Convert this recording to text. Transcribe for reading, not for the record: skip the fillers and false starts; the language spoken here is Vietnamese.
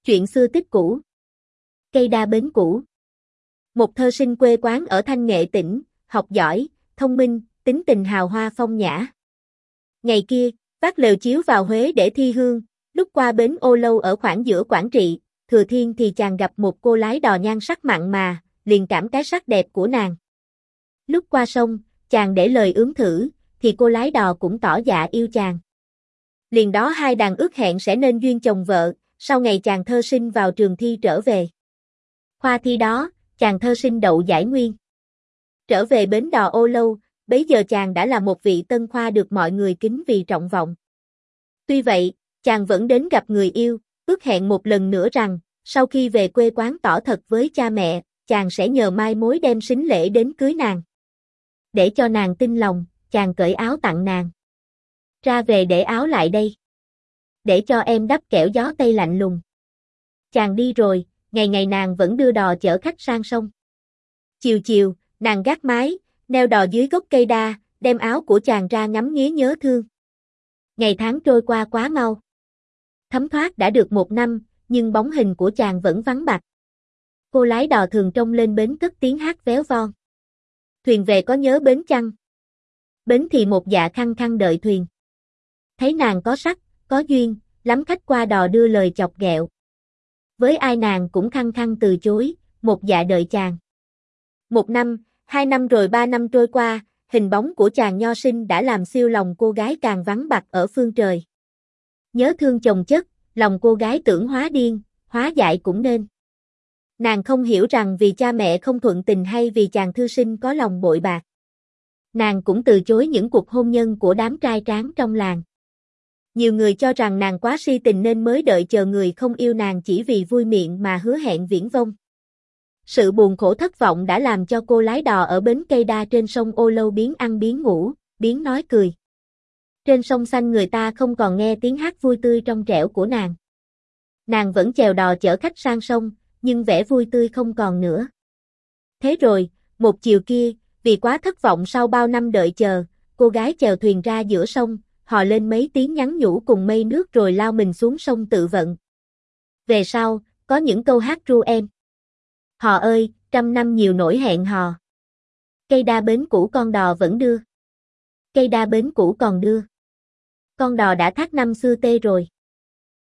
Chuyện xưa tích cũ. Cây đa bến cũ. Một thơ sinh quê quán ở Thanh Nghệ tỉnh, học giỏi, thông minh, tính tình hào hoa phong nhã. Ngày kia, vác lều chiếu vào Huế để thi hương, lúc qua bến Ô Lâu ở khoảng giữa Quảng Trị, Thừa Thiên thì chàng gặp một cô lái đò nhan sắc mặn mà, liền cảm cái sắc đẹp của nàng. Lúc qua sông, chàng để lời ướm thử, thì cô lái đò cũng tỏ dạ yêu chàng. Liền đó hai đàn ước hẹn sẽ nên duyên chồng vợ, sau ngày chàng thơ sinh vào trường thi trở về. Khoa thi đó, chàng thơ sinh đậu giải nguyên. Trở về bến đò Ô Lâu, bấy giờ chàng đã là một vị tân khoa được mọi người kính vì trọng vọng. Tuy vậy, chàng vẫn đến gặp người yêu, ước hẹn một lần nữa rằng, sau khi về quê quán tỏ thật với cha mẹ, chàng sẽ nhờ mai mối đem sính lễ đến cưới nàng. Để cho nàng tin lòng, chàng cởi áo tặng nàng. Ra về để áo lại đây. Để cho em đắp kẻo gió tây lạnh lùng. Chàng đi rồi, ngày ngày nàng vẫn đưa đò chở khách sang sông. Chiều chiều, nàng gác mái, neo đò dưới gốc cây đa, đem áo của chàng ra ngắm nghía nhớ thương. Ngày tháng trôi qua quá mau. Thấm thoát đã được 1 năm, nhưng bóng hình của chàng vẫn vắng bặt. Cô lái đò thường trông lên bến cất tiếng hát véo von. Thuyền về có nhớ bến chăng? Bến thì một dạ khăng khăng đợi thuyền. Thấy nàng có sắc, có duyên, lắm khách qua đò đưa lời chọc ghẹo. Với ai nàng cũng khăng khăng từ chối, một dạ đợi chàng. 1 năm, 2 năm rồi 3 năm trôi qua, hình bóng của chàng nho sinh đã làm siêu lòng cô gái càng vắng bặt ở phương trời. Nhớ thương chồng chất, lòng cô gái tưởng hóa điên, hóa dại cũng nên. Nàng không hiểu rằng vì cha mẹ không thuận tình hay vì chàng thư sinh có lòng bội bạc. Nàng cũng từ chối những cuộc hôn nhân của đám trai tráng trong làng. Nhiều người cho rằng nàng quá si tình nên mới đợi chờ người không yêu nàng chỉ vì vui miệng mà hứa hẹn viển vông. Sự buồn khổ thất vọng đã làm cho cô lái đò ở bến cây đa trên sông Ô Lâu biến ăn biến ngủ, biến nói cười. Trên sông xanh người ta không còn nghe tiếng hát vui tươi trong trẻo của nàng. Nàng vẫn chèo đò chở khách sang sông, nhưng vẻ vui tươi không còn nữa. Thế rồi, một chiều kia, vì quá thất vọng sau bao năm đợi chờ, cô gái chèo thuyền ra giữa sông, hò lên mấy tiếng nhắn nhủ cùng mây nước rồi lao mình xuống sông tự vận. Về sau, có những câu hát ru em. Hò ơi, 100 năm nhiều nỗi hẹn hò. Cây đa bến cũ con đò vẫn đưa. Cây đa bến cũ còn đưa. Con đò đã thác năm xưa tê rồi.